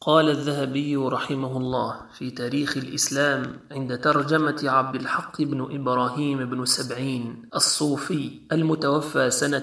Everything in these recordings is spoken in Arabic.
قال الذهبي رحمه الله في تاريخ الإسلام عند ترجمة عبد الحق بن إبراهيم بن سبعين الصوفي المتوفى سنة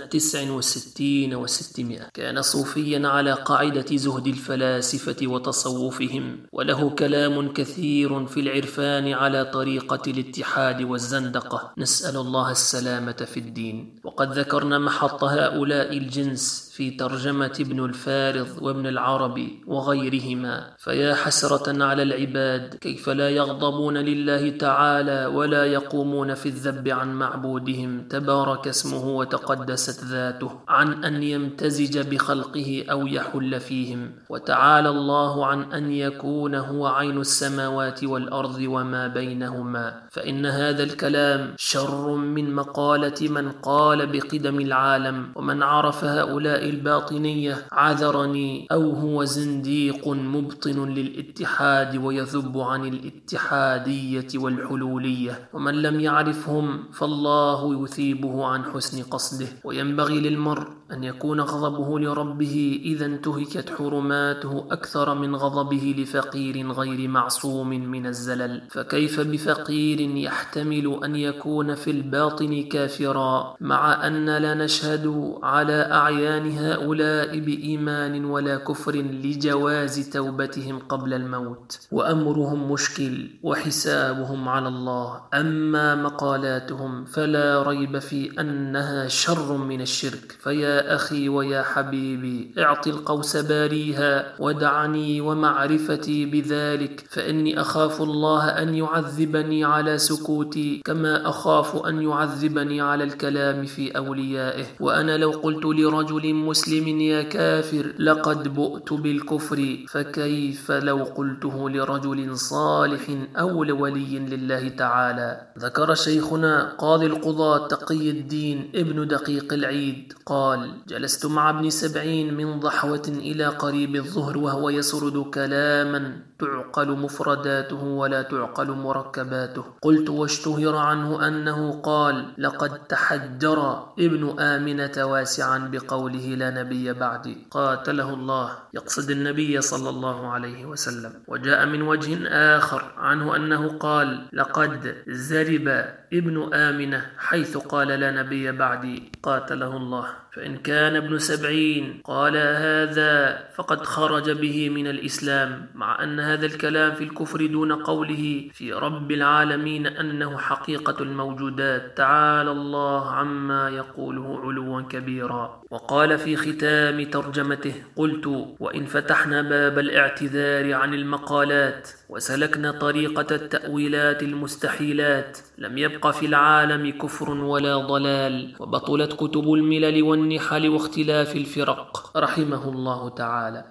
69 و600. كان صوفيا على قاعدة زهد الفلاسفة وتصوفهم، وله كلام كثير في العرفان على طريقة الاتحاد والزندقة، نسأل الله السلامة في الدين. وقد ذكرنا محط هؤلاء الجنس في ترجمة ابن الفارض وابن العربي وغيرهما، فيا حسرة على العباد كيف لا يغضبون لله تعالى ولا يقومون في الذب عن معبودهم تبارك اسمه وتقدست ذاته عن أن يمتزج بخلقه أو يحل فيهم، وتعالى الله عن أن يكون هو عين السماوات والأرض وما بينهما، فإن هذا الكلام شر من مقالة من قال بقدم العالم. ومن عرف هؤلاء الباطنية عذرني، أو هو زنديق مبطن للاتحاد ويذب عن الاتحادية والحلولية، ومن لم يعرفهم فالله يثيبه عن حسن قصده. وينبغي للمرء أن يكون غضبه لربه إذا انتهكت حرماته أكثر من غضبه لفقير غير معصوم من الزلل، فكيف بفقير يحتمل أن يكون في الباطن كافرا، مع أن لا نشهد على أعيان هؤلاء بإيمان ولا كفر لجواز توبتهم قبل الموت، وأمرهم مشكل وحسابهم على الله. أما مقالاتهم فلا ريب في أنها شر من الشرك، فيا أخي ويا حبيبي اعط القوس باريها ودعني ومعرفتي بذلك، فإني أخاف الله أن يعذبني على سكوتي كما أخاف أن يعذبني على الكلام في أوليائه. وأنا لو قلت لرجل مسلم يا كافر لقد بؤت بالكفر، فكيف لو قلته لرجل صالح أو لولي لله تعالى. ذكر شيخنا قاضي القضاة تقي الدين ابن دقيق العيد قال: جلست مع ابن سبعين من ضحوة إلى قريب الظهر وهو يسرد كلاما تعقل مفرداته ولا تعقل مركباته. قلت واشتهر عنه أنه قال: لقد تحجر ابن آمنة واسعا بقوله لا نبي بعدي، قاتله الله، يقصد النبي صلى الله عليه وسلم. وجاء من وجه آخر عنه أنه قال: لقد زرب ابن آمنة حيث قال لا نبي بعدي، قاتله الله. فإن كان ابن سبعين قال هذا فقد خرج به من الإسلام، مع أن هذا الكلام في الكفر دون قوله في رب العالمين أنه حقيقة الموجودات، تعالى الله عما يقوله علوا كبيرا. وقال في ختام ترجمته: قلت: وإن فتحنا باب الاعتذار عن المقالات وسلكنا طريقة التأويلات المستحيلات لم يبق في العالم كفر ولا ضلال، وبطلت كتب الملل والنحل واختلاف الفرق رحمه الله تعالى.